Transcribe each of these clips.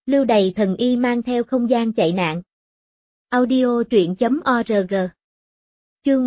Lưu Đày thần y mang theo không gian chạy nạn. Audio truyện.org. Chương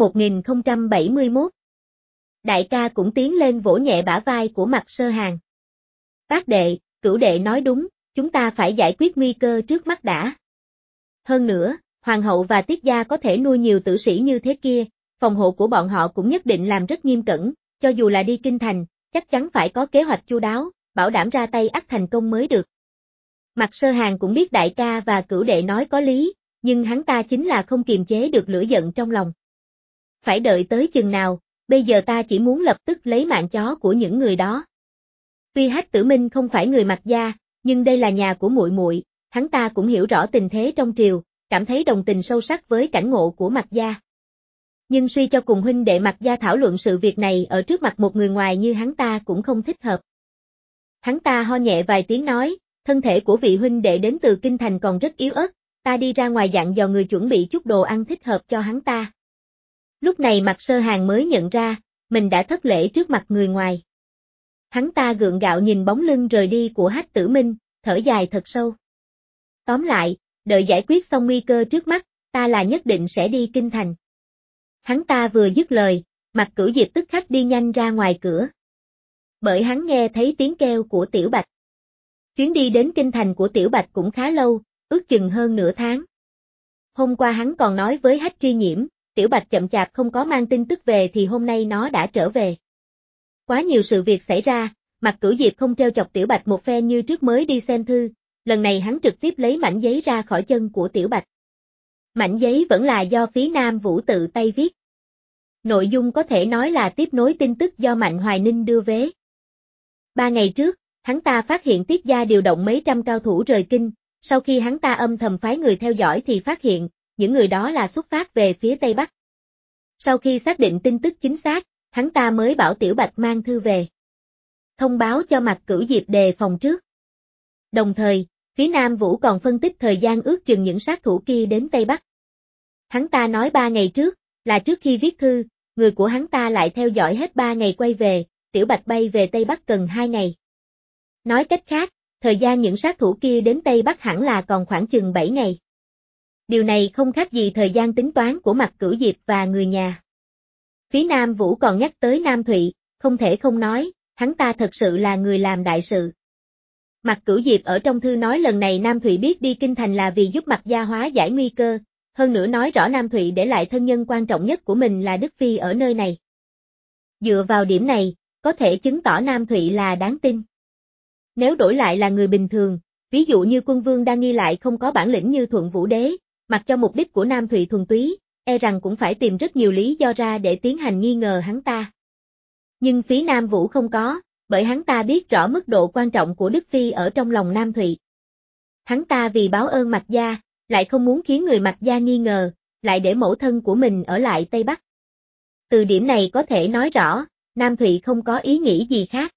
1071. Đại ca cũng tiến lên vỗ nhẹ bả vai của Mạc Sơ Hàng. Bác đệ, cửu đệ nói đúng, chúng ta phải giải quyết nguy cơ trước mắt đã. Hơn nữa, hoàng hậu và tiết gia có thể nuôi nhiều tử sĩ như thế kia, phòng hộ của bọn họ cũng nhất định làm rất nghiêm cẩn, cho dù là đi kinh thành, chắc chắn phải có kế hoạch chu đáo, bảo đảm ra tay ắt thành công mới được. Mạc Sơ Hàng cũng biết đại ca và cửu đệ nói có lý, nhưng hắn ta chính là không kiềm chế được lửa giận trong lòng. Phải đợi tới chừng nào, bây giờ ta chỉ muốn lập tức lấy mạng chó của những người đó. Tuy Hách Tử Minh không phải người Mạc gia, nhưng đây là nhà của muội muội, hắn ta cũng hiểu rõ tình thế trong triều, cảm thấy đồng tình sâu sắc với cảnh ngộ của Mạc gia. Nhưng suy cho cùng huynh đệ Mạc gia thảo luận sự việc này ở trước mặt một người ngoài như hắn ta cũng không thích hợp. Hắn ta ho nhẹ vài tiếng nói, thân thể của vị huynh đệ đến từ kinh thành còn rất yếu ớt, ta đi ra ngoài dặn dò người chuẩn bị chút đồ ăn thích hợp cho hắn ta. Lúc này Mạc Sơ Hàng mới nhận ra, mình đã thất lễ trước mặt người ngoài. Hắn ta gượng gạo nhìn bóng lưng rời đi của Hách Tử Minh, thở dài thật sâu. Tóm lại, đợi giải quyết xong nguy cơ trước mắt, ta là nhất định sẽ đi kinh thành. Hắn ta vừa dứt lời, Mạc Cửu Diệp tức khắc đi nhanh ra ngoài cửa. Bởi hắn nghe thấy tiếng kêu của Tiểu Bạch. Chuyến đi đến kinh thành của Tiểu Bạch cũng khá lâu, ước chừng hơn nửa tháng. Hôm qua hắn còn nói với Hách Tri Nhiễm, Tiểu Bạch chậm chạp không có mang tin tức về thì hôm nay nó đã trở về. Quá nhiều sự việc xảy ra, Mạc Cửu Diệp không trêu chọc Tiểu Bạch một phen như trước mới đi xem thư, lần này hắn trực tiếp lấy mảnh giấy ra khỏi chân của Tiểu Bạch. Mảnh giấy vẫn là do Phí Nam Vũ tự tay viết. Nội dung có thể nói là tiếp nối tin tức do Mạnh Hoài Ninh đưa vế. 3 ngày trước, hắn ta phát hiện Tiết gia điều động mấy trăm cao thủ rời kinh, sau khi hắn ta âm thầm phái người theo dõi thì phát hiện, những người đó là xuất phát về phía Tây Bắc. Sau khi xác định tin tức chính xác, hắn ta mới bảo Tiểu Bạch mang thư về. Thông báo cho Mạc Cửu Diệp đề phòng trước. Đồng thời, phía Nam Vũ còn phân tích thời gian ước chừng những sát thủ kia đến Tây Bắc. Hắn ta nói 3 ngày trước, là trước khi viết thư, người của hắn ta lại theo dõi hết 3 ngày quay về, Tiểu Bạch bay về Tây Bắc cần 2 ngày. Nói cách khác, thời gian những sát thủ kia đến Tây Bắc hẳn là còn khoảng chừng 7 ngày. Điều này không khác gì thời gian tính toán của Mạc Cửu Diệp và người nhà. Phía Nam Vũ còn nhắc tới Nam Thụy, không thể không nói, hắn ta thật sự là người làm đại sự. Mạc Cửu Diệp ở trong thư nói lần này Nam Thụy biết đi kinh thành là vì giúp Mạc gia hóa giải nguy cơ, hơn nữa nói rõ Nam Thụy để lại thân nhân quan trọng nhất của mình là Đức Phi ở nơi này. Dựa vào điểm này, có thể chứng tỏ Nam Thụy là đáng tin. Nếu đổi lại là người bình thường, ví dụ như Quân Vương đang nghi lại không có bản lĩnh như Thuận Vũ Đế, mặc cho mục đích của Nam Thụy thuần túy, e rằng cũng phải tìm rất nhiều lý do ra để tiến hành nghi ngờ hắn ta. Nhưng phía Nam Vũ không có, bởi hắn ta biết rõ mức độ quan trọng của Đức Phi ở trong lòng Nam Thụy. Hắn ta vì báo ơn Mạc gia, lại không muốn khiến người Mạc gia nghi ngờ, lại để mẫu thân của mình ở lại Tây Bắc. Từ điểm này có thể nói rõ, Nam Thụy không có ý nghĩ gì khác.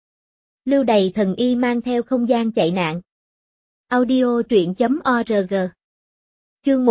Lưu Đày thần y mang theo không gian chạy nạn. Audio truyện.org. Chương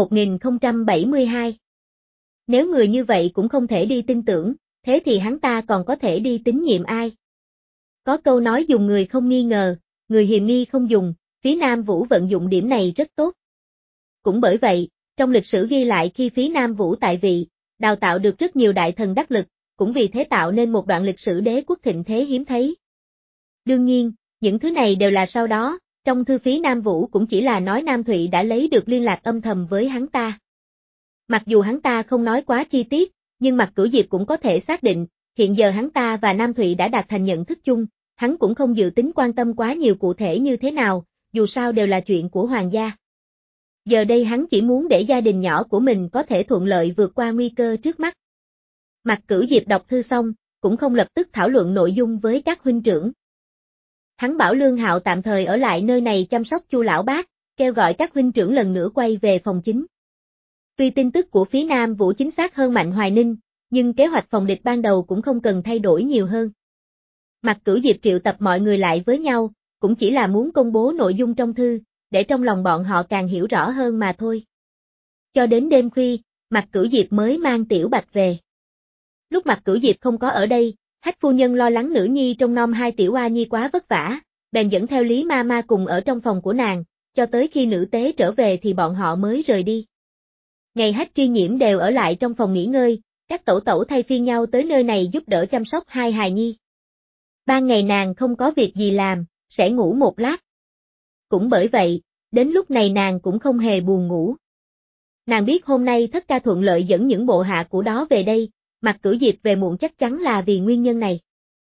1072. Nếu người như vậy cũng không thể đi tin tưởng, thế thì hắn ta còn có thể đi tín nhiệm ai? Có câu nói dùng người không nghi ngờ, người hiềm nghi không dùng, phía Nam Vũ vận dụng điểm này rất tốt. Cũng bởi vậy, trong lịch sử ghi lại khi phía Nam Vũ tại vị, đào tạo được rất nhiều đại thần đắc lực, cũng vì thế tạo nên một đoạn lịch sử đế quốc thịnh thế hiếm thấy. Đương nhiên, những thứ này đều là sau đó, trong thư phía Nam Vũ cũng chỉ là nói Nam Thụy đã lấy được liên lạc âm thầm với hắn ta. Mặc dù hắn ta không nói quá chi tiết, nhưng Mạc Cửu Diệp cũng có thể xác định, hiện giờ hắn ta và Nam Thụy đã đạt thành nhận thức chung, hắn cũng không dự tính quan tâm quá nhiều cụ thể như thế nào, dù sao đều là chuyện của hoàng gia. Giờ đây hắn chỉ muốn để gia đình nhỏ của mình có thể thuận lợi vượt qua nguy cơ trước mắt. Mạc Cửu Diệp đọc thư xong, cũng không lập tức thảo luận nội dung với các huynh trưởng. Hắn bảo Lương Hạo tạm thời ở lại nơi này chăm sóc Chu lão bác, kêu gọi các huynh trưởng lần nữa quay về phòng chính. Tuy tin tức của phía Nam Vũ chính xác hơn Mạnh Hoài Ninh, nhưng kế hoạch phòng địch ban đầu cũng không cần thay đổi nhiều hơn. Mạc Cửu Diệp triệu tập mọi người lại với nhau, cũng chỉ là muốn công bố nội dung trong thư, để trong lòng bọn họ càng hiểu rõ hơn mà thôi. Cho đến đêm khuya, Mạc Cửu Diệp mới mang Tiểu Bạch về. Lúc Mạc Cửu Diệp không có ở đây, Hách phu nhân lo lắng nữ nhi trông nom hai tiểu oa nhi quá vất vả, bèn dẫn theo Lý Ma Ma cùng ở trong phòng của nàng, cho tới khi nữ tế trở về thì bọn họ mới rời đi. Ngày Hách Tri Nhiễm đều ở lại trong phòng nghỉ ngơi, các tẩu tẩu thay phiên nhau tới nơi này giúp đỡ chăm sóc hai hài nhi. Ban ngày nàng không có việc gì làm, sẽ ngủ một lát. Cũng bởi vậy, đến lúc này nàng cũng không hề buồn ngủ. Nàng biết hôm nay Thất Ca thuận lợi dẫn những bộ hạ của đó về đây, Mạc Cửu Diệp về muộn chắc chắn là vì nguyên nhân này.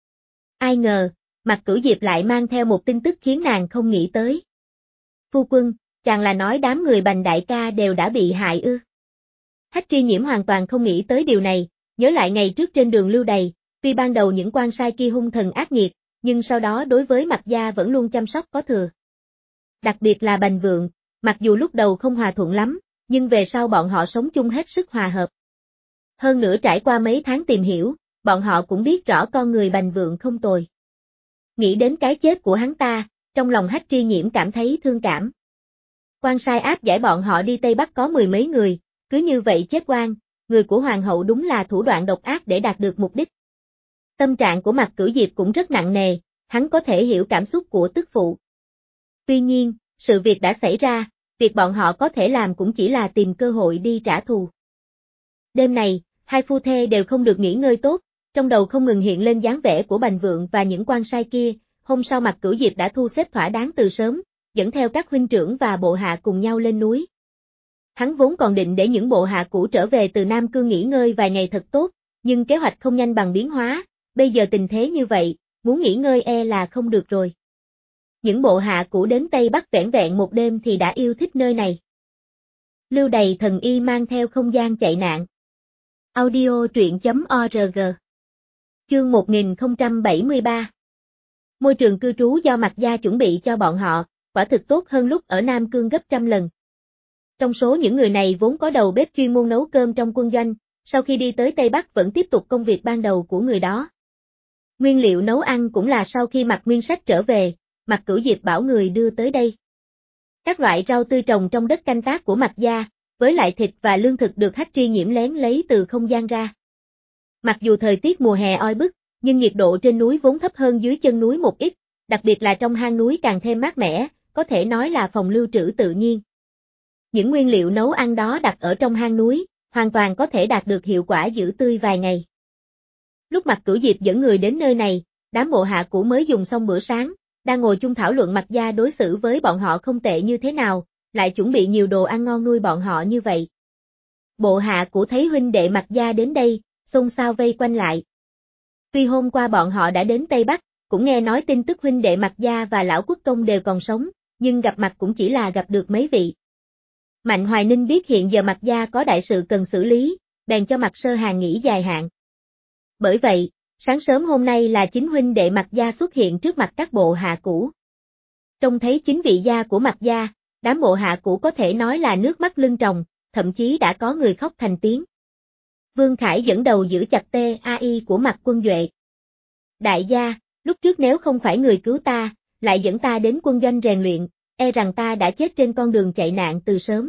Ai ngờ, Mạc Cửu Diệp lại mang theo một tin tức khiến nàng không nghĩ tới. Phu quân, chàng là nói đám người Bành đại ca đều đã bị hại ư? Hách Tri Nhiễm hoàn toàn không nghĩ tới điều này, nhớ lại ngày trước trên đường lưu đày, tuy ban đầu những quan sai kia hung thần ác nghiệt, nhưng sau đó đối với Mạc gia vẫn luôn chăm sóc có thừa. Đặc biệt là Bành Vượng, mặc dù lúc đầu không hòa thuận lắm, nhưng về sau bọn họ sống chung hết sức hòa hợp. Hơn nữa trải qua mấy tháng tìm hiểu, bọn họ cũng biết rõ con người Bành Vượng không tồi. Nghĩ đến cái chết của hắn ta, trong lòng Hách Tri Nhiễm cảm thấy thương cảm. Quan sai áp giải bọn họ đi Tây Bắc có mười mấy người, cứ như vậy chết oan, người của hoàng hậu đúng là thủ đoạn độc ác để đạt được mục đích. Tâm trạng của Mạc Cửu Diệp cũng rất nặng nề, hắn có thể hiểu cảm xúc của tức phụ. Tuy nhiên, sự việc đã xảy ra, việc bọn họ có thể làm cũng chỉ là tìm cơ hội đi trả thù. Đêm này, hai phu thê đều không được nghỉ ngơi tốt, trong đầu không ngừng hiện lên dáng vẻ của Bành Vượng và những quan sai kia. Hôm sau Mạc Cửu Diệp đã thu xếp thỏa đáng từ sớm, dẫn theo các huynh trưởng và bộ hạ cùng nhau lên núi. Hắn vốn còn định để những bộ hạ cũ trở về từ Nam Cương nghỉ ngơi vài ngày thật tốt, nhưng kế hoạch không nhanh bằng biến hóa, bây giờ tình thế như vậy, muốn nghỉ ngơi e là không được rồi. Những bộ hạ cũ đến Tây Bắc vẻn vẹn một đêm thì đã yêu thích nơi này. Lưu đày thần y mang theo không gian chạy nạn. Audio truyện.org. Chương 1073. Môi trường cư trú do Mạc gia chuẩn bị cho bọn họ, quả thực tốt hơn lúc ở Nam Cương gấp trăm lần. Trong số những người này vốn có đầu bếp chuyên môn nấu cơm trong quân doanh, sau khi đi tới Tây Bắc vẫn tiếp tục công việc ban đầu của người đó. Nguyên liệu nấu ăn cũng là sau khi Mạc Nguyên Sách trở về, Mạc Cửu Diệp bảo người đưa tới đây. Các loại rau tươi trồng trong đất canh tác của Mạc gia, với lại thịt và lương thực được Hách Tri Nhiễm lén lấy từ không gian ra. Mặc dù thời tiết mùa hè oi bức, nhưng nhiệt độ trên núi vốn thấp hơn dưới chân núi một ít, đặc biệt là trong hang núi càng thêm mát mẻ, có thể nói là phòng lưu trữ tự nhiên. Những nguyên liệu nấu ăn đó đặt ở trong hang núi, hoàn toàn có thể đạt được hiệu quả giữ tươi vài ngày. Lúc Mạc Cửu Diệp dẫn người đến nơi này, đám bộ hạ cũ mới dùng xong bữa sáng, đang ngồi chung thảo luận Mạc gia đối xử với bọn họ không tệ như thế nào, lại chuẩn bị nhiều đồ ăn ngon nuôi bọn họ như vậy. Bộ hạ cũ thấy huynh đệ Mạc gia đến đây, xôn xao vây quanh lại. Tuy hôm qua bọn họ đã đến Tây Bắc, cũng nghe nói tin tức huynh đệ Mạc gia và lão quốc công đều còn sống, nhưng gặp mặt cũng chỉ là gặp được mấy vị. Mạnh Hoài Ninh biết hiện giờ Mạc gia có đại sự cần xử lý, bèn cho Mạc Sơ Hàng nghỉ dài hạn. Bởi vậy, sáng sớm hôm nay là chính huynh đệ Mạc gia xuất hiện trước mặt các bộ hạ cũ. Trông thấy chính vị gia của Mạc gia, đám bộ hạ cũ có thể nói là nước mắt lưng tròng, thậm chí đã có người khóc thành tiếng. Vương Khải dẫn đầu giữ chặt TAI của Mạc Quân Duệ. Đại gia, lúc trước nếu không phải người cứu ta, lại dẫn ta đến quân doanh rèn luyện, e rằng ta đã chết trên con đường chạy nạn từ sớm.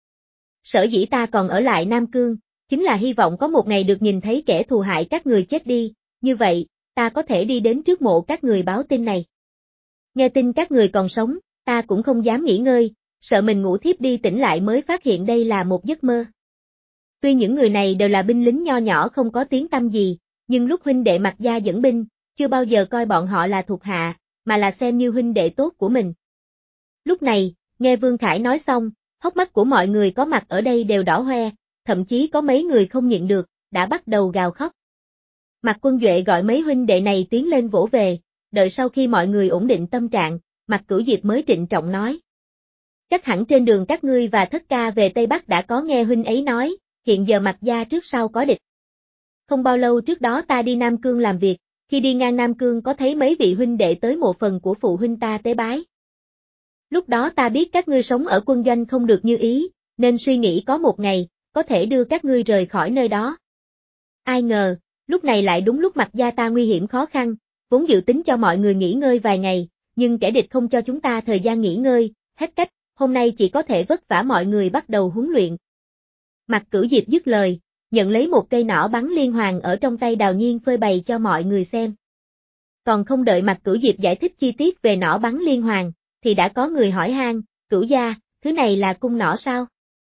Sở dĩ ta còn ở lại Nam Cương, chính là hy vọng có một ngày được nhìn thấy kẻ thù hại các người chết đi, như vậy, ta có thể đi đến trước mộ các người báo tin này. Nghe tin các người còn sống, ta cũng không dám nghỉ ngơi, sợ mình ngủ thiếp đi tỉnh lại mới phát hiện đây là một giấc mơ. Tuy những người này đều là binh lính nho nhỏ không có tiếng tăm gì, nhưng lúc huynh đệ Mạc gia dẫn binh, chưa bao giờ coi bọn họ là thuộc hạ, mà là xem như huynh đệ tốt của mình. Lúc này, nghe Vương Khải nói xong, hốc mắt của mọi người có mặt ở đây đều đỏ hoe, thậm chí có mấy người không nhịn được, đã bắt đầu gào khóc. Mạc Quân Duệ gọi mấy huynh đệ này tiến lên vỗ về, đợi sau khi mọi người ổn định tâm trạng, Mạc Cửu Diệp mới trịnh trọng nói. Chắc hẳn trên đường các ngươi và Thất ca về Tây Bắc đã có nghe huynh ấy nói, hiện giờ Mạc gia trước sau có địch. Không bao lâu trước đó ta đi Nam Cương làm việc, khi đi ngang Nam Cương có thấy mấy vị huynh đệ tới mộ phần của phụ huynh ta tế bái. Lúc đó ta biết các ngươi sống ở quân doanh không được như ý, nên suy nghĩ có một ngày, có thể đưa các ngươi rời khỏi nơi đó. Ai ngờ, lúc này lại đúng lúc Mạc gia ta nguy hiểm khó khăn, vốn dự tính cho mọi người nghỉ ngơi vài ngày, nhưng kẻ địch không cho chúng ta thời gian nghỉ ngơi, hết cách, hôm nay chỉ có thể vất vả mọi người bắt đầu huấn luyện. Mạc Cửu Diệp dứt lời, nhận lấy một cây nỏ bắn liên hoàn ở trong tay Đào Nhiên phơi bày cho mọi người xem. Còn không đợi Mạc Cửu Diệp giải thích chi tiết về nỏ bắn liên hoàn, thì đã có người hỏi han, Cửu gia, thứ này là cung nỏ sao?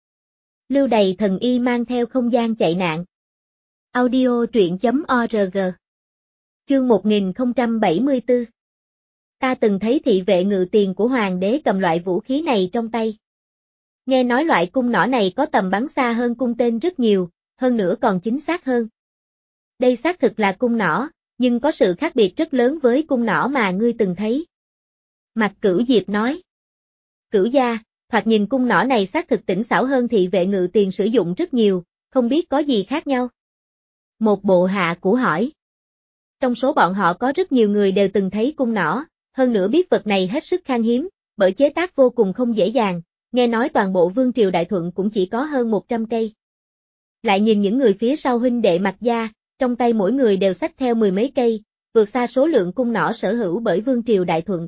Lưu Đày thần y mang theo không gian chạy nạn. Audio truyện.org. Chương 1074. Ta từng thấy thị vệ ngự tiền của hoàng đế cầm loại vũ khí này trong tay. Nghe nói loại cung nỏ này có tầm bắn xa hơn cung tên rất nhiều, hơn nữa còn chính xác hơn. Đây xác thực là cung nỏ, nhưng có sự khác biệt rất lớn với cung nỏ mà ngươi từng thấy. Mạc Cửu Diệp nói. Cửu gia, thoạt nhìn cung nỏ này xác thực tỉnh xảo hơn thị vệ ngự tiền sử dụng rất nhiều, không biết có gì khác nhau. Một bộ hạ của hỏi. Trong số bọn họ có rất nhiều người đều từng thấy cung nỏ, hơn nữa biết vật này hết sức khan hiếm, bởi chế tác vô cùng không dễ dàng, nghe nói toàn bộ vương triều Đại Thuận cũng chỉ có hơn 100 cây. Lại nhìn những người phía sau huynh đệ Mạc gia, trong tay mỗi người đều xách theo mười mấy cây, vượt xa số lượng cung nỏ sở hữu bởi vương triều Đại Thuận.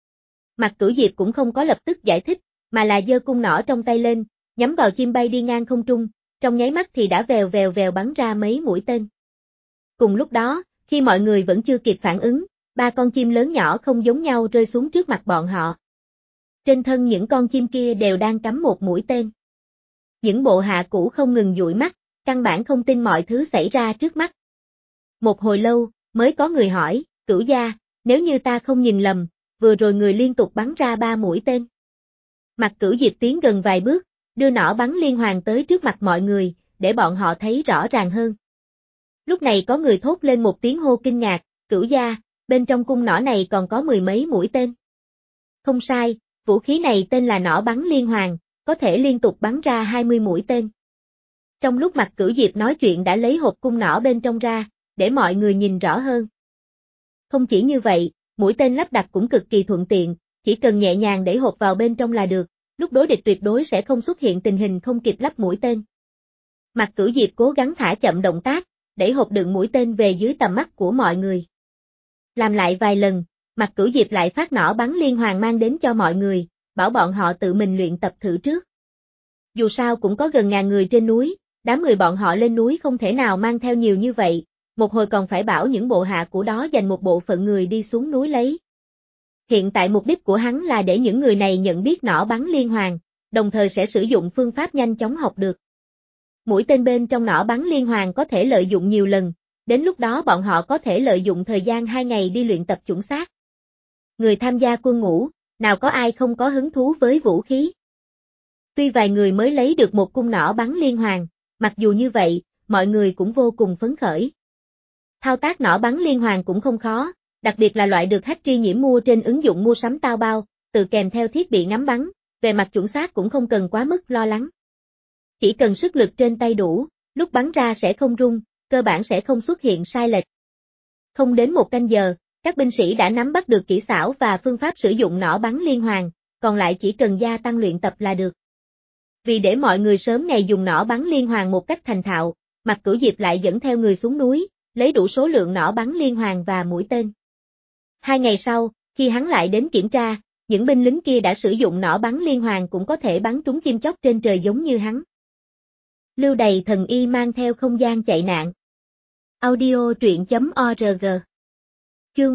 Mạc Cửu Diệp cũng không có lập tức giải thích, mà là giơ cung nỏ trong tay lên, nhắm vào chim bay đi ngang không trung, trong nháy mắt thì đã vèo vèo vèo bắn ra mấy mũi tên. Cùng lúc đó, khi mọi người vẫn chưa kịp phản ứng, ba con chim lớn nhỏ không giống nhau rơi xuống trước mặt bọn họ. Trên thân những con chim kia đều đang cắm một mũi tên. Những bộ hạ cũ không ngừng dụi mắt, căn bản không tin mọi thứ xảy ra trước mắt. Một hồi lâu, mới có người hỏi, Cửu gia, nếu như ta không nhìn lầm, vừa rồi người liên tục bắn ra 3 mũi tên. Mạc Cửu Diệp tiến gần vài bước, đưa nỏ bắn liên hoàn tới trước mặt mọi người, để bọn họ thấy rõ ràng hơn. Lúc này có người thốt lên một tiếng hô kinh ngạc, Cửu gia, bên trong cung nỏ này còn có mười mấy mũi tên. Không sai, vũ khí này tên là nỏ bắn liên hoàn, có thể liên tục bắn ra 20 mũi tên. Trong lúc Mạc Cửu Diệp nói chuyện đã lấy hộp cung nỏ bên trong ra, để mọi người nhìn rõ hơn. Không chỉ như vậy, mũi tên lắp đặt cũng cực kỳ thuận tiện, chỉ cần nhẹ nhàng đẩy hộp vào bên trong là được, lúc đối địch tuyệt đối sẽ không xuất hiện tình hình không kịp lắp mũi tên. Mạc Cửu Diệp cố gắng thả chậm động tác, đẩy hộp đựng mũi tên về dưới tầm mắt của mọi người. Làm lại vài lần, Mạc Cửu Diệp lại phát nỏ bắn liên hoàn mang đến cho mọi người, bảo bọn họ tự mình luyện tập thử trước. Dù sao cũng có gần ngàn người trên núi, đám người bọn họ lên núi không thể nào mang theo nhiều như vậy, một hồi còn phải bảo những bộ hạ của đó dành một bộ phận người đi xuống núi lấy. Hiện tại mục đích của hắn là để những người này nhận biết nỏ bắn liên hoàn, đồng thời sẽ sử dụng phương pháp nhanh chóng học được. Mũi tên bên trong nỏ bắn liên hoàn có thể lợi dụng nhiều lần, đến lúc đó bọn họ có thể lợi dụng thời gian 2 ngày đi luyện tập chuẩn xác. Người tham gia quân ngũ, nào có ai không có hứng thú với vũ khí. Tuy vài người mới lấy được một cung nỏ bắn liên hoàn, mặc dù như vậy, mọi người cũng vô cùng phấn khởi. Thao tác nỏ bắn liên hoàn cũng không khó, đặc biệt là loại được Hách Tri Nhiễm mua trên ứng dụng mua sắm tao bao, tự kèm theo thiết bị ngắm bắn, về mặt chuẩn xác cũng không cần quá mức lo lắng. Chỉ cần sức lực trên tay đủ, lúc bắn ra sẽ không rung, cơ bản sẽ không xuất hiện sai lệch. Không đến một canh giờ, các binh sĩ đã nắm bắt được kỹ xảo và phương pháp sử dụng nỏ bắn liên hoàn, còn lại chỉ cần gia tăng luyện tập là được. Vì để mọi người sớm ngày dùng nỏ bắn liên hoàn một cách thành thạo, Mạc Cửu Diệp lại dẫn theo người xuống núi, lấy đủ số lượng nỏ bắn liên hoàn và mũi tên. 2 ngày sau, khi hắn lại đến kiểm tra, những binh lính kia đã sử dụng nỏ bắn liên hoàn cũng có thể bắn trúng chim chóc trên trời giống như hắn. Lưu Đày thần y mang theo không gian chạy nạn. Audio truyện.org. Chương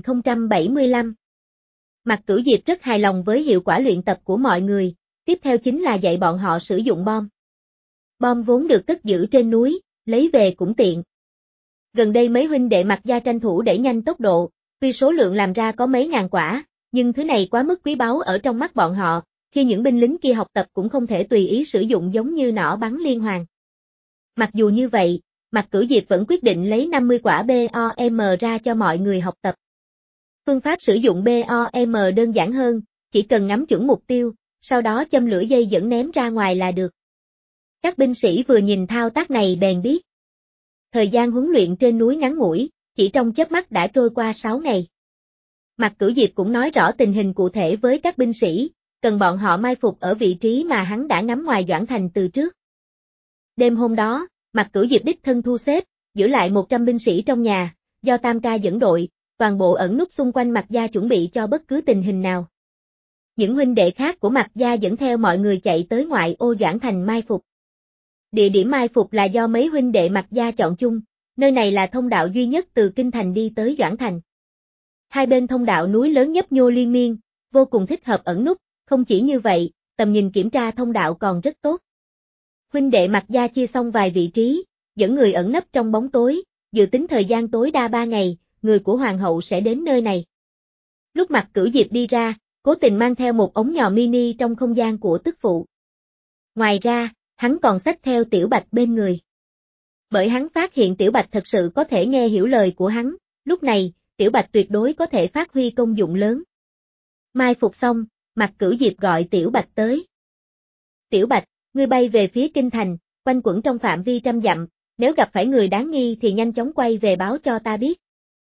1075. Mạc Cửu Diệp rất hài lòng với hiệu quả luyện tập của mọi người, tiếp theo chính là dạy bọn họ sử dụng bom. Bom vốn được cất giữ trên núi, lấy về cũng tiện. Gần đây mấy huynh đệ Mạc gia tranh thủ đẩy nhanh tốc độ, tuy số lượng làm ra có mấy ngàn quả, nhưng thứ này quá mức quý báu ở trong mắt bọn họ, khi những binh lính kia học tập cũng không thể tùy ý sử dụng giống như nỏ bắn liên hoàn. Mặc dù như vậy, Mạc Cửu Diệp vẫn quyết định lấy 50 quả BOM ra cho mọi người học tập. Phương pháp sử dụng BOM đơn giản hơn, chỉ cần ngắm chuẩn mục tiêu, sau đó châm lửa dây dẫn ném ra ngoài là được. Các binh sĩ vừa nhìn thao tác này bèn biết. Thời gian huấn luyện trên núi ngắn ngủi, chỉ trong chớp mắt đã trôi qua 6 ngày. Mạc Cửu Diệp cũng nói rõ tình hình cụ thể với các binh sĩ, cần bọn họ mai phục ở vị trí mà hắn đã ngắm ngoài Doãn Thành từ trước. Đêm hôm đó, Mạc Cửu Diệp đích thân thu xếp, giữ lại 100 binh sĩ trong nhà, do Tam Ca dẫn đội, toàn bộ ẩn núp xung quanh Mạc gia chuẩn bị cho bất cứ tình hình nào. Những huynh đệ khác của Mạc gia dẫn theo mọi người chạy tới ngoại ô Doãn Thành mai phục. Địa điểm mai phục là do mấy huynh đệ Mạc gia chọn chung, nơi này là thông đạo duy nhất từ Kinh Thành đi tới Doãn Thành. Hai bên thông đạo núi lớn nhấp nhô liên miên, vô cùng thích hợp ẩn núp, Không chỉ như vậy, tầm nhìn kiểm tra thông đạo còn rất tốt. Huynh đệ Mạc gia chia xong vài vị trí, dẫn người ẩn nấp trong bóng tối, dự tính thời gian tối đa 3 ngày, người của hoàng hậu sẽ đến nơi này. Lúc Mạc Cửu Diệp đi ra, cố tình mang theo một ống nhò mini trong không gian của tức phụ. Ngoài ra, hắn còn xách theo Tiểu Bạch bên người. Bởi hắn phát hiện Tiểu Bạch thật sự có thể nghe hiểu lời của hắn, lúc này, Tiểu Bạch tuyệt đối có thể phát huy công dụng lớn. Mai phục xong, Mạc Cửu Diệp gọi Tiểu Bạch tới. Tiểu Bạch, ngươi bay về phía kinh thành, quanh quẩn trong phạm vi 100 dặm, nếu gặp phải người đáng nghi thì nhanh chóng quay về báo cho ta biết.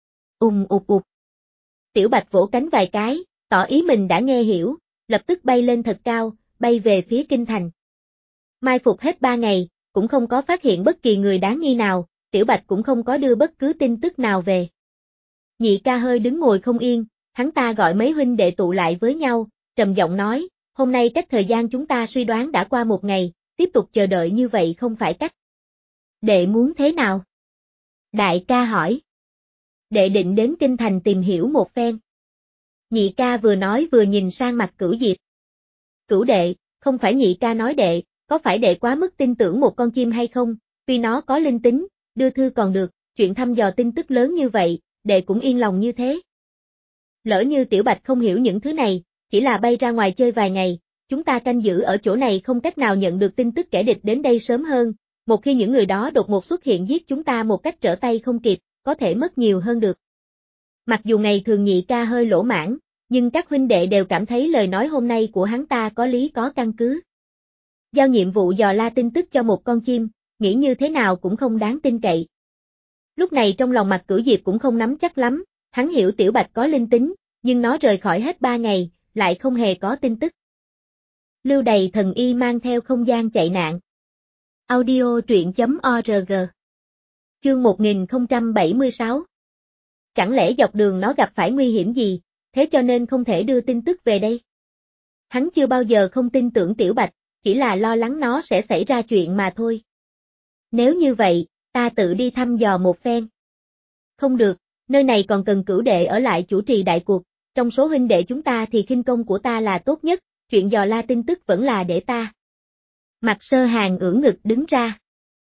Ụp ụp. Tiểu Bạch vỗ cánh vài cái, tỏ ý mình đã nghe hiểu, lập tức bay lên thật cao, bay về phía kinh thành. Mai phục hết 3 ngày, cũng không có phát hiện bất kỳ người đáng nghi nào, Tiểu Bạch cũng không có đưa bất cứ tin tức nào về. Nhị ca hơi đứng ngồi không yên, hắn ta gọi mấy huynh đệ tụ lại với nhau, trầm giọng nói, hôm nay cách thời gian chúng ta suy đoán đã qua 1 ngày, tiếp tục chờ đợi như vậy không phải cách. Đệ muốn thế nào? Đại ca hỏi. Đệ định đến kinh thành tìm hiểu một phen. Nhị ca vừa nói vừa nhìn sang mặt Cửu Diệp. Cửu đệ, không phải nhị ca nói đệ, có phải đệ quá mức tin tưởng một con chim hay không, tuy nó có linh tính, đưa thư còn được, chuyện thăm dò tin tức lớn như vậy, đệ cũng yên lòng như thế. Lỡ như Tiểu Bạch không hiểu những thứ này, chỉ là bay ra ngoài chơi vài ngày, chúng ta canh giữ ở chỗ này không cách nào nhận được tin tức kẻ địch đến đây sớm hơn, một khi những người đó đột ngột xuất hiện giết chúng ta một cách trở tay không kịp, có thể mất nhiều hơn được. Mặc dù ngày thường nhị ca hơi lỗ mãn, nhưng các huynh đệ đều cảm thấy lời nói hôm nay của hắn ta có lý có căn cứ. Giao nhiệm vụ dò la tin tức cho một con chim, nghĩ như thế nào cũng không đáng tin cậy. Lúc này trong lòng Mạc Cửu Diệp cũng không nắm chắc lắm, hắn hiểu Tiểu Bạch có linh tính, nhưng nó rời khỏi hết 3 ngày, lại không hề có tin tức. Lưu Đầy thần y mang theo không gian chạy nạn. Audio truyện.org. Chương 1076. Chẳng lẽ dọc đường nó gặp phải nguy hiểm gì, thế cho nên không thể đưa tin tức về đây? Hắn chưa bao giờ không tin tưởng Tiểu Bạch, chỉ là lo lắng nó sẽ xảy ra chuyện mà thôi. Nếu như vậy, ta tự đi thăm dò một phen. Không được, nơi này còn cần Cửu đệ ở lại chủ trì đại cuộc, trong số huynh đệ chúng ta thì khinh công của ta là tốt nhất, chuyện dò la tin tức vẫn là để ta. Mạc Sơ Hàn ưỡn ngực đứng ra.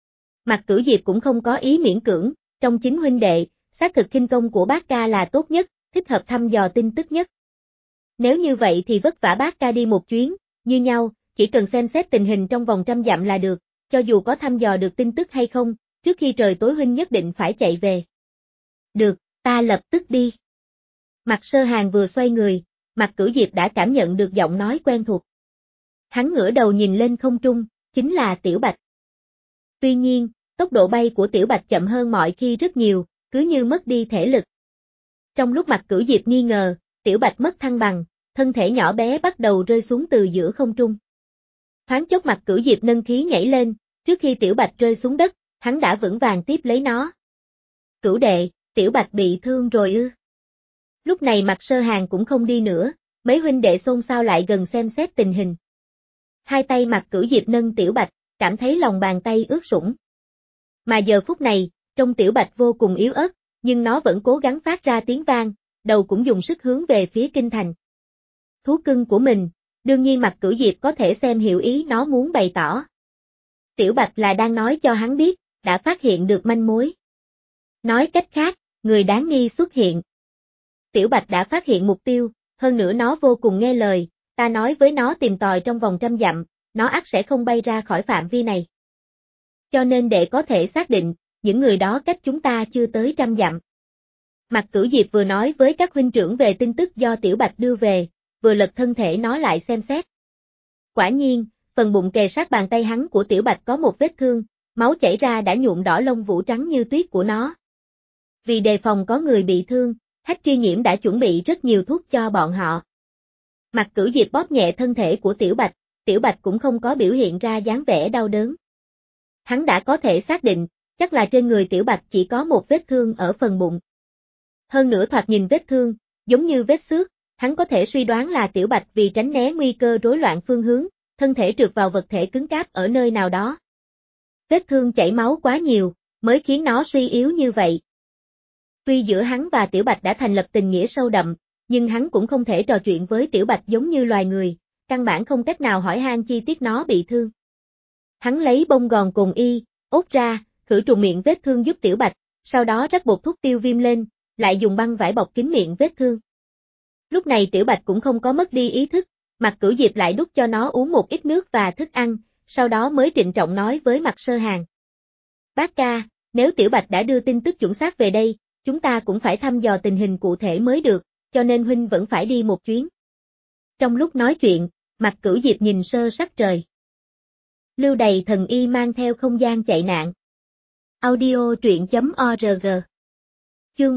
Mạc Cửu Diệp cũng không có ý miễn cưỡng, trong 9 huynh đệ, xác thực khinh công của bác ca là tốt nhất, thích hợp thăm dò tin tức nhất. Nếu như vậy thì vất vả bác ca đi một chuyến, như nhau, chỉ cần xem xét tình hình trong vòng 100 dặm là được, cho dù có thăm dò được tin tức hay không, trước khi trời tối huynh nhất định phải chạy về. Được, ta lập tức đi. Mạc Sơ Hàn vừa xoay người, Mạc Cửu Diệp đã cảm nhận được giọng nói quen thuộc. Hắn ngửa đầu nhìn lên không trung, chính là Tiểu Bạch. Tuy nhiên, tốc độ bay của Tiểu Bạch chậm hơn mọi khi rất nhiều, cứ như mất đi thể lực. Trong lúc Mạc Cửu Diệp nghi ngờ, Tiểu Bạch mất thăng bằng, thân thể nhỏ bé bắt đầu rơi xuống từ giữa không trung. Thoáng chốc Mạc Cửu Diệp nâng khí nhảy lên, trước khi Tiểu Bạch rơi xuống đất, hắn đã vững vàng tiếp lấy nó. Cửu đệ, Tiểu Bạch bị thương rồi ư? Lúc này Mạc Sơ Hàn cũng không đi nữa, mấy huynh đệ xôn xao lại gần xem xét tình hình. Hai tay Mạc Cửu Diệp nâng Tiểu Bạch, cảm thấy lòng bàn tay ướt sũng. Mà giờ phút này, trong Tiểu Bạch vô cùng yếu ớt, nhưng nó vẫn cố gắng phát ra tiếng vang, đầu cũng dùng sức hướng về phía kinh thành. Thú cưng của mình, đương nhiên Mạc Cửu Diệp có thể xem hiểu ý nó muốn bày tỏ. Tiểu Bạch là đang nói cho hắn biết, đã phát hiện được manh mối. Nói cách khác, người đáng nghi xuất hiện. Tiểu Bạch đã phát hiện mục tiêu, hơn nữa nó vô cùng nghe lời, ta nói với nó tìm tòi trong vòng 100 dặm, nó ắt sẽ không bay ra khỏi phạm vi này. Cho nên để có thể xác định, những người đó cách chúng ta chưa tới 100 dặm. Mạc Cửu Diệp vừa nói với các huynh trưởng về tin tức do Tiểu Bạch đưa về, vừa lật thân thể nó lại xem xét. Quả nhiên, phần bụng kề sát bàn tay hắn của Tiểu Bạch có một vết thương, máu chảy ra đã nhuộm đỏ lông vũ trắng như tuyết của nó. Vì đề phòng có người bị thương, Hách Truy Nhiễm đã chuẩn bị rất nhiều thuốc cho bọn họ. Mạc Cửu Diệp bóp nhẹ thân thể của Tiểu Bạch cũng không có biểu hiện ra dáng vẻ đau đớn. Hắn đã có thể xác định, chắc là trên người Tiểu Bạch chỉ có một vết thương ở phần bụng. Hơn nữa thoạt nhìn vết thương, giống như vết xước, hắn có thể suy đoán là Tiểu Bạch vì tránh né nguy cơ rối loạn phương hướng, thân thể trượt vào vật thể cứng cáp ở nơi nào đó. Vết thương chảy máu quá nhiều, mới khiến nó suy yếu như vậy. Tuy giữa hắn và Tiểu Bạch đã thành lập tình nghĩa sâu đậm, nhưng hắn cũng không thể trò chuyện với Tiểu Bạch giống như loài người, căn bản không cách nào hỏi han chi tiết nó bị thương. Hắn lấy bông gòn cồn y, ốt ra, khử trùng miệng vết thương giúp Tiểu Bạch, sau đó rắc bột thuốc tiêu viêm lên, lại dùng băng vải bọc kín miệng vết thương. Lúc này Tiểu Bạch cũng không có mất đi ý thức, Mạc Cửu Diệp lại đút cho nó uống một ít nước và thức ăn, sau đó mới trịnh trọng nói với Mạc Sơ Hàn. Bác ca, nếu Tiểu Bạch đã đưa tin tức chuẩn xác về đây, chúng ta cũng phải thăm dò tình hình cụ thể mới được, cho nên huynh vẫn phải đi một chuyến. Trong lúc nói chuyện, Mạc Cửu Diệp nhìn sơ sắc trời. Lưu Đày thần y mang theo không gian chạy nạn. Audio truyện.org. Chương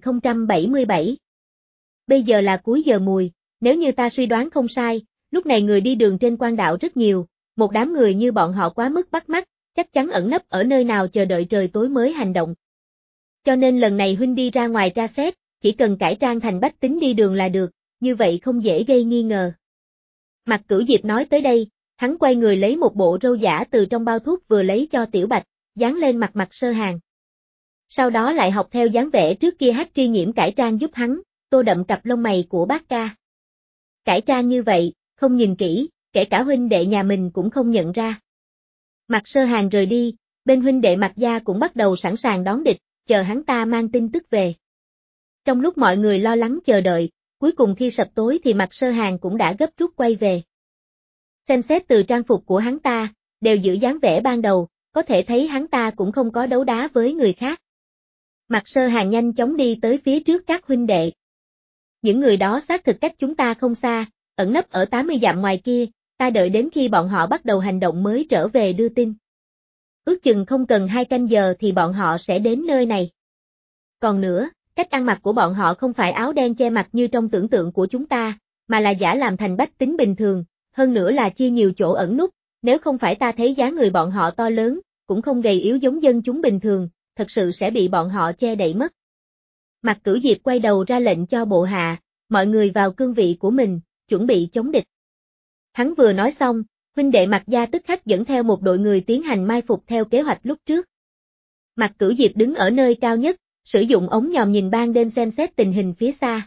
1077. Bây giờ là cuối giờ mùi, nếu như ta suy đoán không sai, lúc này người đi đường trên quan đạo rất nhiều, một đám người như bọn họ quá mức bắt mắt, chắc chắn ẩn nấp ở nơi nào chờ đợi trời tối mới hành động. Cho nên lần này huynh đi ra ngoài tra xét, chỉ cần cải trang thành bách tính đi đường là được, như vậy không dễ gây nghi ngờ. Mạc Cửu Diệp nói tới đây, hắn quay người lấy một bộ râu giả từ trong bao thuốc vừa lấy cho Tiểu Bạch, dán lên mặt Mạc Sơ Hàn. Sau đó lại học theo dáng vẻ trước kia Hắc Tri Nhiễm cải trang giúp hắn, tô đậm cặp lông mày của bác ca. Cải trang như vậy, không nhìn kỹ, kể cả huynh đệ nhà mình cũng không nhận ra. Mạc Sơ Hàn rời đi, bên huynh đệ Mạc gia cũng bắt đầu sẵn sàng đón địch, chờ hắn ta mang tin tức về. Trong lúc mọi người lo lắng chờ đợi, cuối cùng khi sập tối thì Mạc Sơ Hàn cũng đã gấp rút quay về. Xem xét từ trang phục của hắn ta, đều giữ dáng vẻ ban đầu, có thể thấy hắn ta cũng không có đấu đá với người khác. Mạc Sơ Hàn nhanh chóng đi tới phía trước các huynh đệ. Những người đó xác thực cách chúng ta không xa, ẩn nấp ở 80 dặm ngoài kia, ta đợi đến khi bọn họ bắt đầu hành động mới trở về đưa tin. Ước chừng không cần 2 canh giờ thì bọn họ sẽ đến nơi này. Còn nữa, cách ăn mặc của bọn họ không phải áo đen che mặt như trong tưởng tượng của chúng ta, mà là giả làm thành bách tính bình thường, hơn nữa là chia nhiều chỗ ẩn núp, nếu không phải ta thấy dáng người bọn họ to lớn, cũng không gầy yếu giống dân chúng bình thường, thật sự sẽ bị bọn họ che đậy mất. Mạc Cửu Diệp quay đầu ra lệnh cho bộ hạ, mọi người vào cương vị của mình, chuẩn bị chống địch. Hắn vừa nói xong, huynh đệ Mạc gia tức khắc dẫn theo một đội người tiến hành mai phục theo kế hoạch lúc trước. Mạc Cửu Diệp đứng ở nơi cao nhất, sử dụng ống nhòm nhìn ban đêm xem xét tình hình phía xa.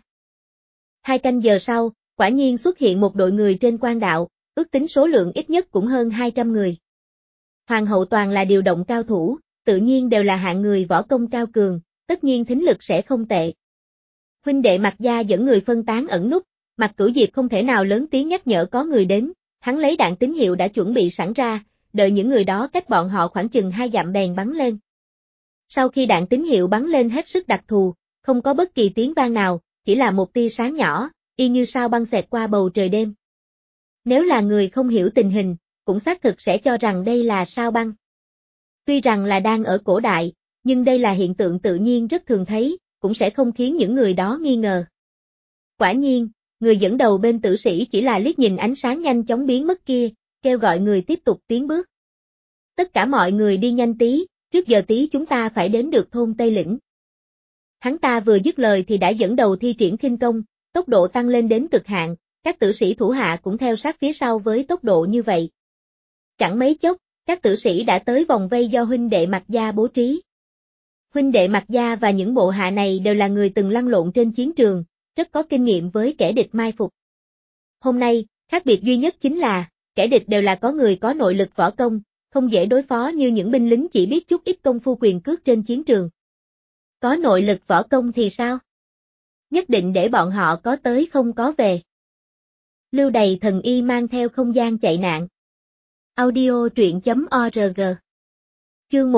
2 canh giờ sau, quả nhiên xuất hiện một đội người trên quan đạo, ước tính số lượng ít nhất cũng hơn 200 người. Hoàng hậu toàn là điều động cao thủ, tự nhiên đều là hạng người võ công cao cường, tất nhiên thính lực sẽ không tệ. Huynh đệ Mạc gia dẫn người phân tán ẩn núp, Mạc Cửu Diệp không thể nào lớn tiếng nhắc nhở có người đến, hắn lấy đạn tín hiệu đã chuẩn bị sẵn ra, đợi những người đó cách bọn họ khoảng chừng 2 dặm bèn bắn lên. Sau khi đạn tín hiệu bắn lên hết sức đặc thù, không có bất kỳ tiếng vang nào, chỉ là một tia sáng nhỏ, y như sao băng xẹt qua bầu trời đêm. Nếu là người không hiểu tình hình, cũng xác thực sẽ cho rằng đây là sao băng. Tuy rằng là đang ở cổ đại, nhưng đây là hiện tượng tự nhiên rất thường thấy, cũng sẽ không khiến những người đó nghi ngờ. Quả nhiên, người dẫn đầu bên tử sĩ chỉ là liếc nhìn ánh sáng nhanh chóng biến mất kia, kêu gọi người tiếp tục tiến bước. Tất cả mọi người đi nhanh tí, trước giờ tí chúng ta phải đến được thôn Tây Lĩnh. Hắn ta vừa dứt lời thì đã dẫn đầu thi triển khinh công, tốc độ tăng lên đến cực hạn, các tử sĩ thủ hạ cũng theo sát phía sau với tốc độ như vậy. Chẳng mấy chốc, các tử sĩ đã tới vòng vây do huynh đệ Mạc gia bố trí. Huynh đệ Mạc gia và những bộ hạ này đều là người từng lăn lộn trên chiến trường, rất có kinh nghiệm với kẻ địch mai phục. Hôm nay, khác biệt duy nhất chính là, kẻ địch đều là có người có nội lực võ công, không dễ đối phó như những binh lính chỉ biết chút ít công phu quyền cước trên chiến trường. Có nội lực võ công thì sao? Nhất định để bọn họ có tới không có về. Lưu Đày thần y mang theo không gian chạy nạn. Audio truyện.org. Chương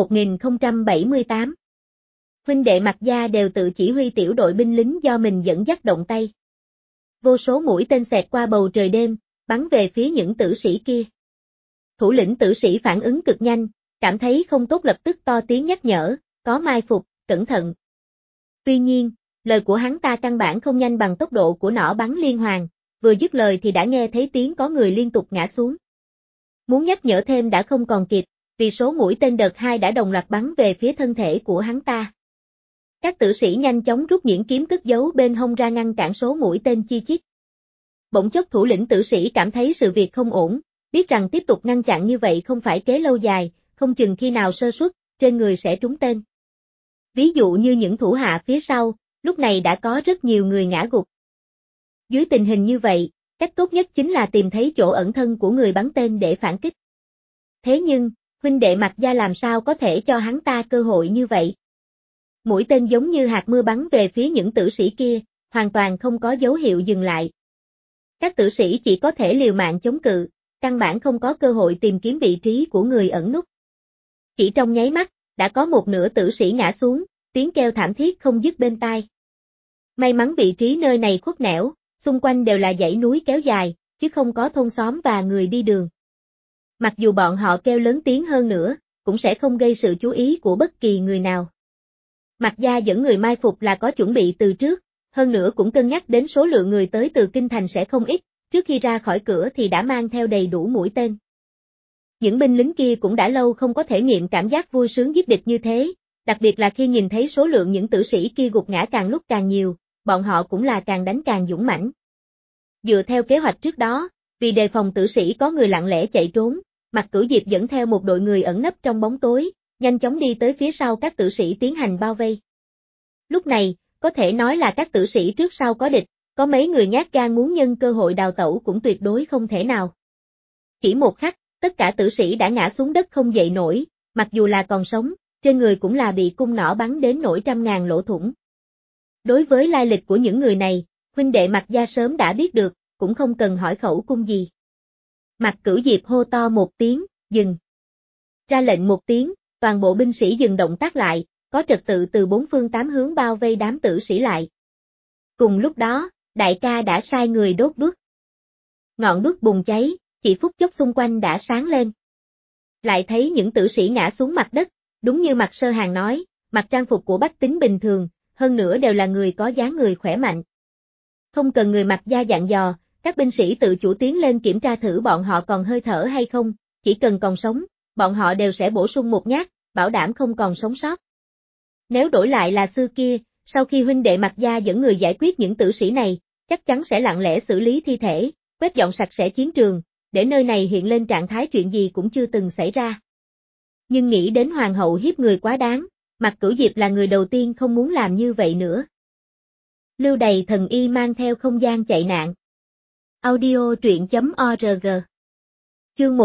1078. Huynh đệ Mạc gia đều tự chỉ huy tiểu đội binh lính do mình dẫn dắt động tay. Vô số mũi tên xẹt qua bầu trời đêm, bắn về phía những tử sĩ kia. Thủ lĩnh tử sĩ phản ứng cực nhanh, cảm thấy không tốt lập tức to tiếng nhắc nhở, có mai phục, cẩn thận. Tuy nhiên, lời của hắn ta căn bản không nhanh bằng tốc độ của nỏ bắn liên hoàn, vừa dứt lời thì đã nghe thấy tiếng có người liên tục ngã xuống. Muốn nhắc nhở thêm đã không còn kịp, vì số mũi tên đợt 2 đã đồng loạt bắn về phía thân thể của hắn ta. Các tử sĩ nhanh chóng rút nhuyễn kiếm cất giấu bên hông ra ngăn cản số mũi tên chi chít. Bỗng chốc thủ lĩnh tử sĩ cảm thấy sự việc không ổn, biết rằng tiếp tục ngăn chặn như vậy không phải kế lâu dài, không chừng khi nào sơ suất, trên người sẽ trúng tên. Ví dụ như những thủ hạ phía sau, lúc này đã có rất nhiều người ngã gục. Dưới tình hình như vậy, Cách tốt nhất chính là tìm thấy chỗ ẩn thân của người bắn tên để phản kích. Thế nhưng, huynh đệ Mạc Gia làm sao có thể cho hắn ta cơ hội như vậy? Mũi tên giống như hạt mưa bắn về phía những tử sĩ kia, hoàn toàn không có dấu hiệu dừng lại. Các tử sĩ chỉ có thể liều mạng chống cự, căn bản không có cơ hội tìm kiếm vị trí của người ẩn núp. Chỉ trong nháy mắt, đã có một nửa tử sĩ ngã xuống, tiếng kêu thảm thiết không dứt bên tai. May mắn vị trí nơi này khuất nẻo, xung quanh đều là dãy núi kéo dài, chứ không có thôn xóm và người đi đường. Mặc dù bọn họ kêu lớn tiếng hơn nữa, cũng sẽ không gây sự chú ý của bất kỳ người nào. Mạc Gia dẫn người mai phục là có chuẩn bị từ trước, hơn nữa cũng cân nhắc đến số lượng người tới từ kinh thành sẽ không ít, trước khi ra khỏi cửa thì đã mang theo đầy đủ mũi tên. Những binh lính kia cũng đã lâu không có thể nghiệm cảm giác vui sướng giết địch như thế, đặc biệt là khi nhìn thấy số lượng những tử sĩ kia gục ngã càng lúc càng nhiều, bọn họ cũng là càng đánh càng dũng mãnh. Dựa theo kế hoạch trước đó, vì đề phòng tử sĩ có người lặng lẽ chạy trốn, Mạc Cửu Diệp dẫn theo một đội người ẩn nấp trong bóng tối, nhanh chóng đi tới phía sau các tử sĩ tiến hành bao vây. Lúc này, có thể nói là các tử sĩ trước sau có địch, có mấy người nhát gan muốn nhân cơ hội đào tẩu cũng tuyệt đối không thể nào. Chỉ một khắc, tất cả tử sĩ đã ngã xuống đất không dậy nổi, mặc dù là còn sống, trên người cũng là bị cung nỏ bắn đến nỗi trăm ngàn lỗ thủng. Đối với lai lịch của những người này, huynh đệ Mạc Gia sớm đã biết được, cũng không cần hỏi khẩu cung gì. Mạc Cửu Diệp hô to một tiếng, dừng. Ra lệnh một tiếng, toàn bộ binh sĩ dừng động tác lại, có trật tự từ bốn phương tám hướng bao vây đám tử sĩ lại. Cùng lúc đó, đại ca đã sai người đốt đuốc. Ngọn đuốc bùng cháy, chỉ phút chốc xung quanh đã sáng lên. Lại thấy những tử sĩ ngã xuống mặt đất, đúng như Mạc Sơ Hàng nói, mặc trang phục của bách tính bình thường, hơn nữa đều là người có dáng người khỏe mạnh. Không cần người Mạc Gia dặn dò, các binh sĩ tự chủ tiến lên kiểm tra thử bọn họ còn hơi thở hay không, chỉ cần còn sống, bọn họ đều sẽ bổ sung một nhát, bảo đảm không còn sống sót. Nếu đổi lại là xưa kia, sau khi huynh đệ Mạc Gia dẫn người giải quyết những tử sĩ này, chắc chắn sẽ lặng lẽ xử lý thi thể, quét dọn sạch sẽ chiến trường, để nơi này hiện lên trạng thái chuyện gì cũng chưa từng xảy ra. Nhưng nghĩ đến hoàng hậu hiếp người quá đáng, Mạc Cửu Diệp là người đầu tiên không muốn làm như vậy nữa. Lưu Đày thần y mang theo không gian chạy nạn. Audio truyện.org. Chương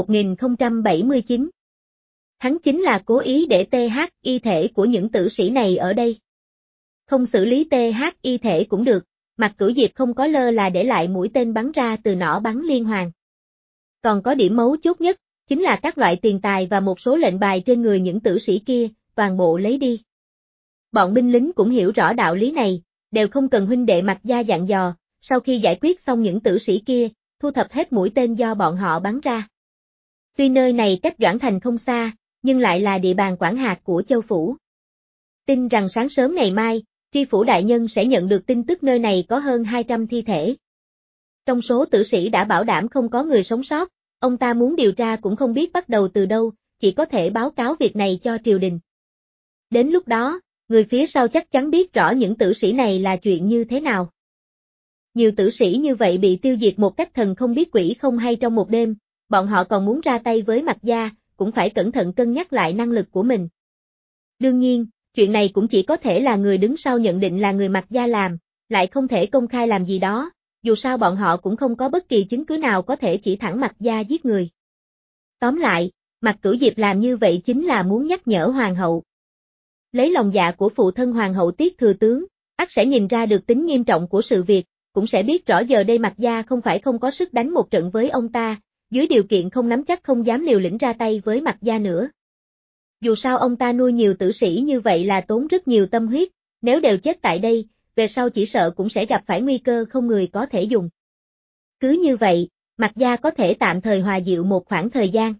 1079. Hắn chính là cố ý để TH y thể của những tử sĩ này ở đây. Không xử lý TH y thể cũng được, Mạc Cửu Diệp không có lơ là để lại mũi tên bắn ra từ nỏ bắn liên hoàn. Còn có điểm mấu chốt nhất, chính là các loại tiền tài và một số lệnh bài trên người những tử sĩ kia, toàn bộ lấy đi. Bọn binh lính cũng hiểu rõ đạo lý này, đều không cần huynh đệ Mạc Gia dặn dò, sau khi giải quyết xong những tử sĩ kia, thu thập hết mũi tên do bọn họ bắn ra. Tuy nơi này cách Doãn Thành không xa, nhưng lại là địa bàn quản hạt của Châu Phủ. Tin rằng sáng sớm ngày mai, tri phủ đại nhân sẽ nhận được tin tức nơi này có hơn 200 thi thể. Trong số tử sĩ đã bảo đảm không có người sống sót, ông ta muốn điều tra cũng không biết bắt đầu từ đâu, chỉ có thể báo cáo việc này cho triều đình. Đến lúc đó, người phía sau chắc chắn biết rõ những tử sĩ này là chuyện như thế nào. Nhiều tử sĩ như vậy bị tiêu diệt một cách thần không biết quỷ không hay trong một đêm, bọn họ còn muốn ra tay với Mạc Gia, cũng phải cẩn thận cân nhắc lại năng lực của mình. Đương nhiên, chuyện này cũng chỉ có thể là người đứng sau nhận định là người Mạc Gia làm, lại không thể công khai làm gì đó, dù sao bọn họ cũng không có bất kỳ chứng cứ nào có thể chỉ thẳng Mạc Gia giết người. Tóm lại, Mạc Cửu Diệp làm như vậy chính là muốn nhắc nhở hoàng hậu. Lấy lòng dạ của phụ thân hoàng hậu Tiết thừa tướng, ắt sẽ nhìn ra được tính nghiêm trọng của sự việc, cũng sẽ biết rõ giờ đây Mạc Gia không phải không có sức đánh một trận với ông ta, dưới điều kiện không nắm chắc không dám liều lĩnh ra tay với Mạc Gia nữa. Dù sao ông ta nuôi nhiều tử sĩ như vậy là tốn rất nhiều tâm huyết, nếu đều chết tại đây, về sau chỉ sợ cũng sẽ gặp phải nguy cơ không người có thể dùng. Cứ như vậy, Mạc Gia có thể tạm thời hòa dịu một khoảng thời gian.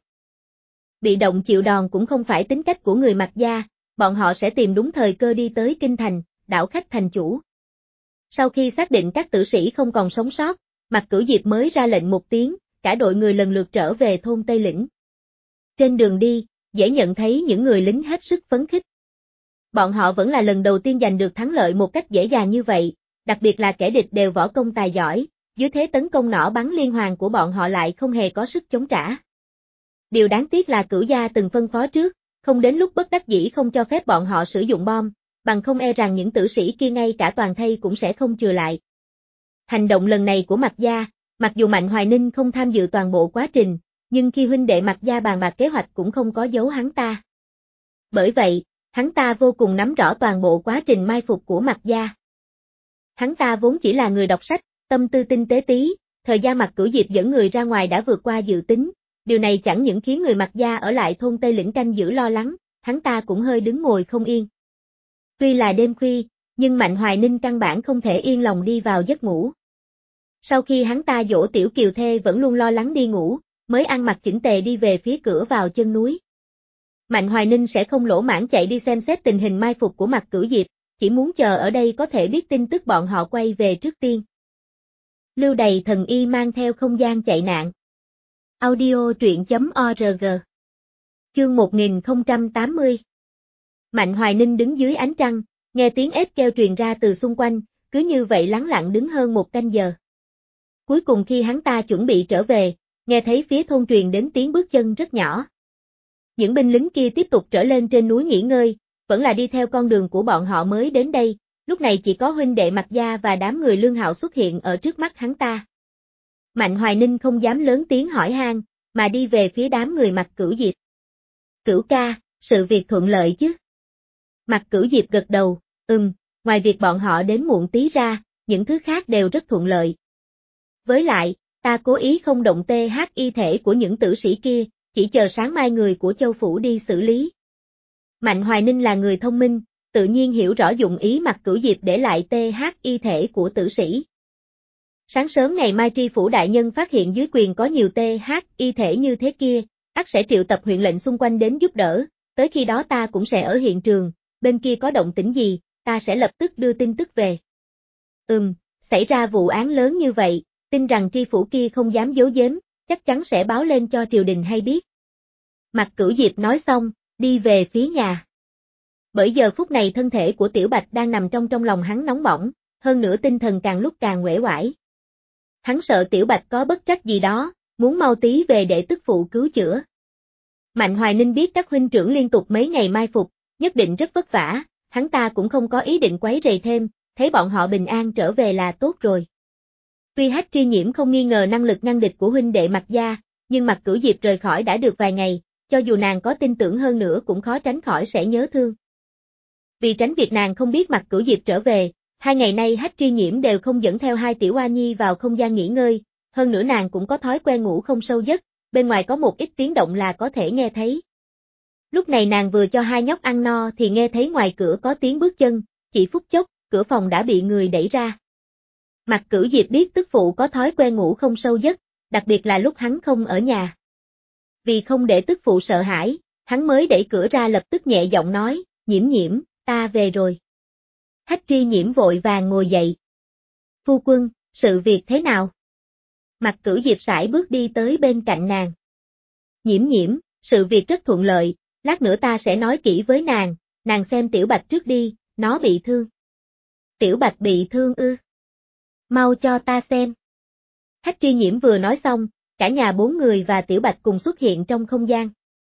Bị động chịu đòn cũng không phải tính cách của người Mạc Gia, bọn họ sẽ tìm đúng thời cơ đi tới kinh thành, đảo khách thành chủ. Sau khi xác định các tử sĩ không còn sống sót, Mạc Cửu Diệp mới ra lệnh một tiếng, cả đội người lần lượt trở về thôn Tây Lĩnh. Trên đường đi, dễ nhận thấy những người lính hết sức phấn khích. Bọn họ vẫn là lần đầu tiên giành được thắng lợi một cách dễ dàng như vậy, đặc biệt là kẻ địch đều võ công tài giỏi, dưới thế tấn công nỏ bắn liên hoàn của bọn họ lại không hề có sức chống trả. Điều đáng tiếc là Cửu gia từng phân phó trước, không đến lúc bất đắc dĩ không cho phép bọn họ sử dụng bom, bằng không e rằng những tử sĩ kia ngay cả toàn thây cũng sẽ không chừa lại. Hành động lần này của Mạc Gia, Mặc dù Mạnh Hoài Ninh không tham dự toàn bộ quá trình, nhưng khi huynh đệ Mạc gia bàn bạc kế hoạch cũng không có giấu hắn ta. Bởi vậy, hắn ta vô cùng nắm rõ toàn bộ quá trình mai phục của Mạc gia. Hắn ta vốn chỉ là người đọc sách, tâm tư tinh tế tí, thời gian Mạc Cửu Diệp dẫn người ra ngoài đã vượt qua dự tính, điều này chẳng những khiến người Mạc gia ở lại thôn Tây Lĩnh canh giữ lo lắng, hắn ta cũng hơi đứng ngồi không yên. Tuy là đêm khuya, nhưng Mạnh Hoài Ninh căn bản không thể yên lòng đi vào giấc ngủ. Sau khi hắn ta dỗ Tiểu Kiều Thê vẫn luôn lo lắng đi ngủ, mới ăn mặc chỉnh tề đi về phía cửa vào chân núi. Mạnh Hoài Ninh sẽ không lỗ mãng chạy đi xem xét tình hình mai phục của Mạc Cửu Diệp, chỉ muốn chờ ở đây có thể biết tin tức bọn họ quay về trước tiên. Lưu Đày thần y mang theo không gian chạy nạn. Audio truyện.org. Chương 1080. Mạnh Hoài Ninh đứng dưới ánh trăng, nghe tiếng ếch kêu truyền ra từ xung quanh, cứ như vậy lắng lặng đứng hơn một canh giờ. Cuối cùng khi hắn ta chuẩn bị trở về, nghe thấy phía thôn truyền đến tiếng bước chân rất nhỏ. Những binh lính kia tiếp tục trở lên trên núi nghỉ ngơi, vẫn là đi theo con đường của bọn họ mới đến đây, lúc này chỉ có huynh đệ Mạc gia và đám người Lương Hạo xuất hiện ở trước mắt hắn ta. Mạnh Hoài Ninh không dám lớn tiếng hỏi han, mà đi về phía đám người Mạc Cửu Diệp. Cửu ca, sự việc thuận lợi chứ? Mạc Cửu Diệp gật đầu, ngoài việc bọn họ đến muộn tí ra, những thứ khác đều rất thuận lợi. Với lại, ta cố ý không động y thể của những tử sĩ kia, chỉ chờ sáng mai người của Châu Phủ đi xử lý. Mạnh Hoài Ninh là người thông minh, tự nhiên hiểu rõ dụng ý Mạc Cửu Diệp để lại y thể của tử sĩ. Sáng sớm ngày mai tri phủ đại nhân phát hiện dưới quyền có nhiều y thể như thế kia, ắt sẽ triệu tập huyện lệnh xung quanh đến giúp đỡ, tới khi đó ta cũng sẽ ở hiện trường, bên kia có động tĩnh gì, ta sẽ lập tức đưa tin tức về. Xảy ra vụ án lớn như vậy, tin rằng tri phủ kia không dám giấu giếm, chắc chắn sẽ báo lên cho triều đình hay biết. Mạc Cửu Diệp nói xong, đi về phía nhà. Bởi giờ phút này thân thể của Tiểu Bạch đang nằm trong lòng hắn nóng bỏng, hơn nữa tinh thần càng lúc càng uể oải. Hắn sợ Tiểu Bạch có bất trách gì đó, muốn mau tí về để tức phụ cứu chữa. Mạnh Hoài Ninh biết các huynh trưởng liên tục mấy ngày mai phục, nhất định rất vất vả, hắn ta cũng không có ý định quấy rầy thêm, thấy bọn họ bình an trở về là tốt rồi. Tuy Hách Tri Nhiễm không nghi ngờ năng lực ngăn địch của huynh đệ Mạc gia, nhưng Mạc Cửu Diệp rời khỏi đã được vài ngày, cho dù nàng có tin tưởng hơn nữa cũng khó tránh khỏi sẽ nhớ thương. Vì tránh việc nàng không biết Mạc Cửu Diệp trở về, 2 ngày nay Hách Tri Nhiễm đều không dẫn theo 2 tiểu oa nhi vào không gian nghỉ ngơi, hơn nữa nàng cũng có thói quen ngủ không sâu giấc, bên ngoài có một ít tiếng động là có thể nghe thấy. Lúc này nàng vừa cho 2 nhóc ăn no thì nghe thấy ngoài cửa có tiếng bước chân, chỉ phút chốc, cửa phòng đã bị người đẩy ra. Mạc Cửu Diệp biết tức phụ có thói quen ngủ không sâu giấc, đặc biệt là lúc hắn không ở nhà. Vì không để tức phụ sợ hãi, hắn mới đẩy cửa ra lập tức nhẹ giọng nói, Nhiễm Nhiễm, ta về rồi. Hách Tri Nhiễm vội vàng ngồi dậy. Phu quân, sự việc thế nào? Mạc Cửu Diệp sải bước đi tới bên cạnh nàng. Nhiễm Nhiễm, sự việc rất thuận lợi, lát nữa ta sẽ nói kỹ với nàng xem Tiểu Bạch trước đi, nó bị thương. Tiểu Bạch bị thương ư? Mau cho ta xem. Hách Tri Nhiễm vừa nói xong, cả nhà 4 người và Tiểu Bạch cùng xuất hiện trong không gian.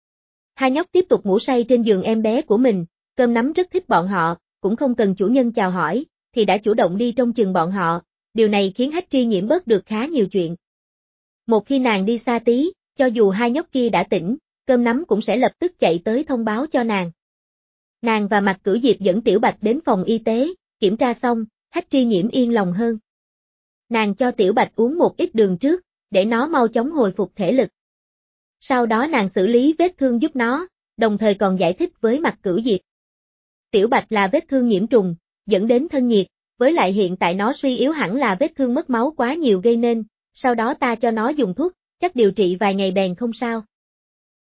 2 nhóc tiếp tục ngủ say trên giường em bé của mình, cơm nắm rất thích bọn họ, cũng không cần chủ nhân chào hỏi, thì đã chủ động đi trông chừng bọn họ, điều này khiến Hách Tri Nhiễm bớt được khá nhiều chuyện. Một khi nàng đi xa tí, cho dù 2 nhóc kia đã tỉnh, cơm nắm cũng sẽ lập tức chạy tới thông báo cho nàng. Nàng và Mạc Cửu Diệp dẫn Tiểu Bạch đến phòng y tế, kiểm tra xong, Hách Tri Nhiễm yên lòng hơn. Nàng cho Tiểu Bạch uống một ít đường trước, để nó mau chóng hồi phục thể lực. Sau đó nàng xử lý vết thương giúp nó, đồng thời còn giải thích với Mạc Cửu Diệp. Tiểu Bạch là vết thương nhiễm trùng, dẫn đến thân nhiệt, với lại hiện tại nó suy yếu hẳn là vết thương mất máu quá nhiều gây nên, sau đó ta cho nó dùng thuốc, chắc điều trị vài ngày bèn không sao.